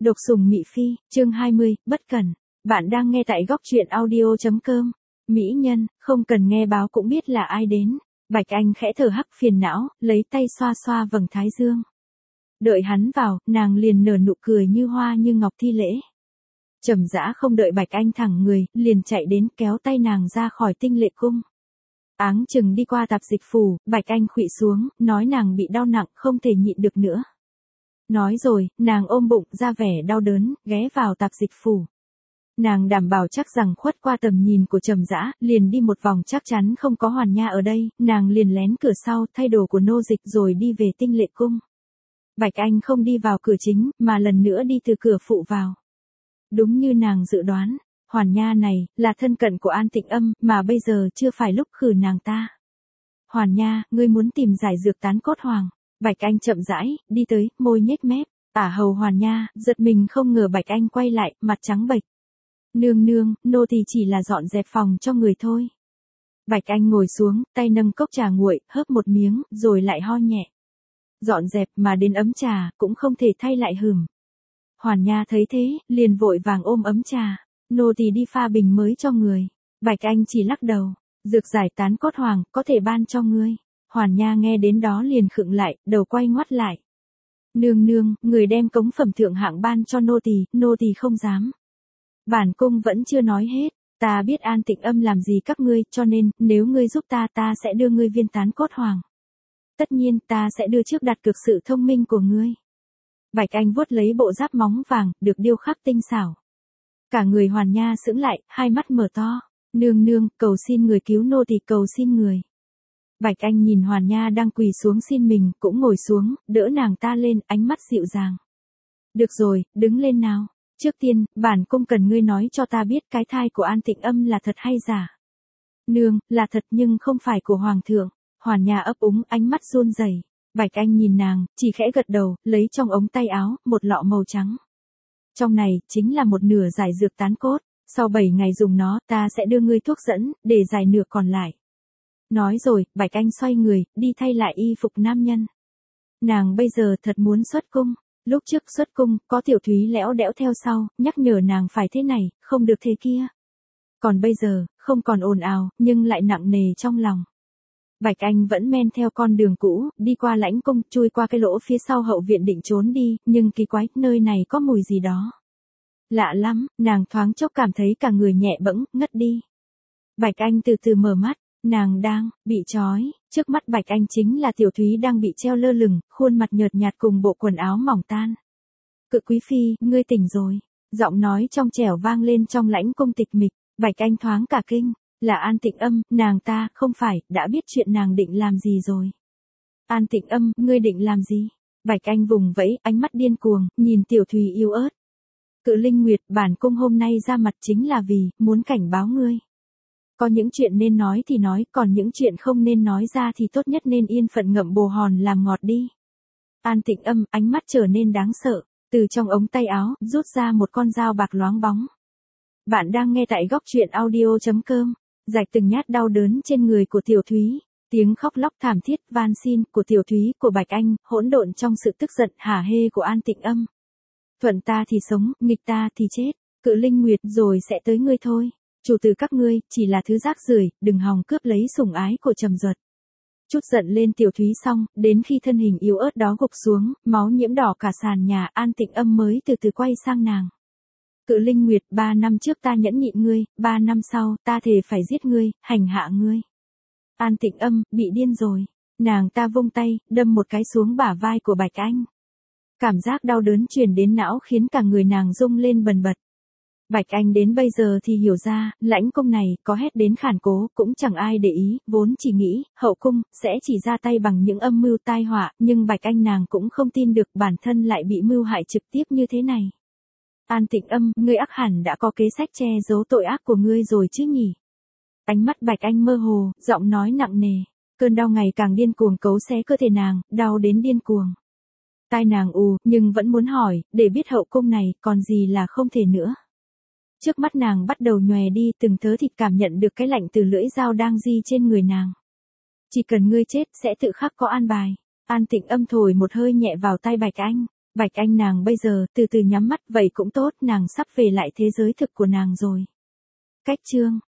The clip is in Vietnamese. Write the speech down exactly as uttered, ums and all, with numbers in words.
Độc sủng Mị Phi, chương hai mươi, bất cẩn. Bạn đang nghe tại góc truyện audio.com. Mỹ nhân, không cần nghe báo cũng biết là ai đến. Bạch Anh khẽ thở hắc phiền não, lấy tay xoa xoa vầng thái dương. Đợi hắn vào, nàng liền nở nụ cười như hoa như ngọc thi lễ. Trầm dã không đợi Bạch Anh thẳng người, liền chạy đến kéo tay nàng ra khỏi tinh lệ cung. Áng chừng đi qua tạp dịch phủ, Bạch Anh khuỵu xuống, nói nàng bị đau nặng không thể nhịn được nữa. Nói rồi, nàng ôm bụng ra vẻ đau đớn, ghé vào tạp dịch phủ. Nàng đảm bảo chắc rằng khuất qua tầm nhìn của Trầm dã, liền đi một vòng chắc chắn không có Hoàn Nha ở đây, nàng liền lén cửa sau thay đồ của nô dịch rồi đi về tinh lệ cung. Bạch Anh không đi vào cửa chính, mà lần nữa đi từ cửa phụ vào. Đúng như nàng dự đoán, Hoàn Nha này, là thân cận của An Tịnh Âm, mà bây giờ chưa phải lúc khử nàng ta. Hoàn Nha, ngươi muốn tìm giải dược tán cốt hoàng. Bạch Anh chậm rãi, đi tới, môi nhếch mép, tả hầu Hoàn Nha, giật mình không ngờ Bạch Anh quay lại, mặt trắng bệch. Nương nương, nô thì chỉ là dọn dẹp phòng cho người thôi. Bạch Anh ngồi xuống, tay nâng cốc trà nguội, hớp một miếng, rồi lại ho nhẹ. Dọn dẹp mà đến ấm trà, cũng không thể thay lại hửm. Hoàn Nha thấy thế, liền vội vàng ôm ấm trà, nô thì đi pha bình mới cho người. Bạch Anh chỉ lắc đầu, dược giải tán cốt hoàng, có thể ban cho ngươi. Hoàn Nha nghe đến đó liền khựng lại, đầu quay ngoắt lại. Nương nương, người đem cống phẩm thượng hạng ban cho nô tỳ, nô tỳ không dám. Bản cung vẫn chưa nói hết, ta biết An Tịnh Âm làm gì các ngươi, cho nên, nếu ngươi giúp ta ta sẽ đưa ngươi viên tán cốt hoàng. Tất nhiên ta sẽ đưa trước đặt cược sự thông minh của ngươi. Bạch Anh vuốt lấy bộ giáp móng vàng, được điêu khắc tinh xảo. Cả người Hoàn Nha sững lại, hai mắt mở to. Nương nương, cầu xin người cứu nô tỳ, cầu xin người. Bạch Anh nhìn Hoàn Nha đang quỳ xuống xin mình, cũng ngồi xuống, đỡ nàng ta lên, ánh mắt dịu dàng. Được rồi, đứng lên nào. Trước tiên, bản cung cần ngươi nói cho ta biết cái thai của An Tịnh Âm là thật hay giả. Nương, là thật nhưng không phải của Hoàng thượng. Hoàn Nha ấp úng, ánh mắt run rẩy. Bạch Anh nhìn nàng, chỉ khẽ gật đầu, lấy trong ống tay áo, một lọ màu trắng. Trong này, chính là một nửa giải dược tán cốt. Sau bảy ngày dùng nó, ta sẽ đưa ngươi thuốc dẫn, để giải nửa còn lại. Nói rồi, Bạch Anh xoay người, đi thay lại y phục nam nhân. Nàng bây giờ thật muốn xuất cung. Lúc trước xuất cung, có Tiểu Thúy lẽo đẽo theo sau, nhắc nhở nàng phải thế này, không được thế kia. Còn bây giờ, không còn ồn ào, nhưng lại nặng nề trong lòng. Bạch Anh vẫn men theo con đường cũ, đi qua lãnh cung, chui qua cái lỗ phía sau hậu viện định trốn đi, nhưng kỳ quái, nơi này có mùi gì đó. Lạ lắm, nàng thoáng chốc cảm thấy cả người nhẹ bẫng, ngất đi. Bạch Anh từ từ mở mắt. Nàng đang bị trói, trước mắt Bạch Anh chính là Tiểu Thúy đang bị treo lơ lửng, khuôn mặt nhợt nhạt cùng bộ quần áo mỏng tan. Cự quý phi, ngươi tỉnh rồi. Giọng nói trong trẻo vang lên trong lãnh cung tịch mịch. Bạch Anh thoáng cả kinh, là An Tịnh Âm, nàng ta, không phải, đã biết chuyện nàng định làm gì rồi. An Tịnh Âm, ngươi định làm gì? Bạch Anh vùng vẫy, ánh mắt điên cuồng, nhìn Tiểu Thúy yếu ớt. Cự Linh Nguyệt, bản cung hôm nay ra mặt chính là vì, muốn cảnh báo ngươi. Có những chuyện nên nói thì nói, còn những chuyện không nên nói ra thì tốt nhất nên yên phận ngậm bồ hòn làm ngọt đi. An Tịnh Âm, ánh mắt trở nên đáng sợ, từ trong ống tay áo, rút ra một con dao bạc loáng bóng. Bạn đang nghe tại góc truyện audio.com, rạch từng nhát đau đớn trên người của Tiểu Thúy, tiếng khóc lóc thảm thiết, van xin, của Tiểu Thúy, của Bạch Anh, hỗn độn trong sự tức giận, hả hê của An Tịnh Âm. Thuận ta thì sống, nghịch ta thì chết, Cự Linh Nguyệt rồi sẽ tới ngươi thôi. Chủ tử các ngươi, chỉ là thứ rác rưởi, đừng hòng cướp lấy sủng ái của Trầm Duật. Chút giận lên Tiểu Thúy xong, đến khi thân hình yếu ớt đó gục xuống, máu nhiễm đỏ cả sàn nhà, An Tịnh Âm mới từ từ quay sang nàng. Cự Linh Nguyệt, ba năm trước ta nhẫn nhịn ngươi, ba năm sau, ta thề phải giết ngươi, hành hạ ngươi. An Tịnh Âm, bị điên rồi. Nàng ta vung tay, đâm một cái xuống bả vai của Bạch Anh. Cảm giác đau đớn truyền đến não khiến cả người nàng rung lên bần bật. Bạch Anh đến bây giờ thì hiểu ra, lãnh cung này, có hét đến khản cố, cũng chẳng ai để ý, vốn chỉ nghĩ, hậu cung, sẽ chỉ ra tay bằng những âm mưu tai họa, nhưng Bạch Anh nàng cũng không tin được bản thân lại bị mưu hại trực tiếp như thế này. An Tịnh Âm, ngươi ắt hẳn đã có kế sách che giấu tội ác của ngươi rồi chứ nhỉ? Ánh mắt Bạch Anh mơ hồ, giọng nói nặng nề, cơn đau ngày càng điên cuồng cấu xé cơ thể nàng, đau đến điên cuồng. Tai nàng ù, nhưng vẫn muốn hỏi, để biết hậu cung này, còn gì là không thể nữa. Trước mắt nàng bắt đầu nhòe đi, từng thớ thịt cảm nhận được cái lạnh từ lưỡi dao đang di trên người nàng. Chỉ cần ngươi chết, sẽ tự khắc có an bài. An Tịnh Âm thổi một hơi nhẹ vào tai Bạch Anh. Bạch Anh nàng bây giờ từ từ nhắm mắt vậy cũng tốt, nàng sắp về lại thế giới thực của nàng rồi. Cách chương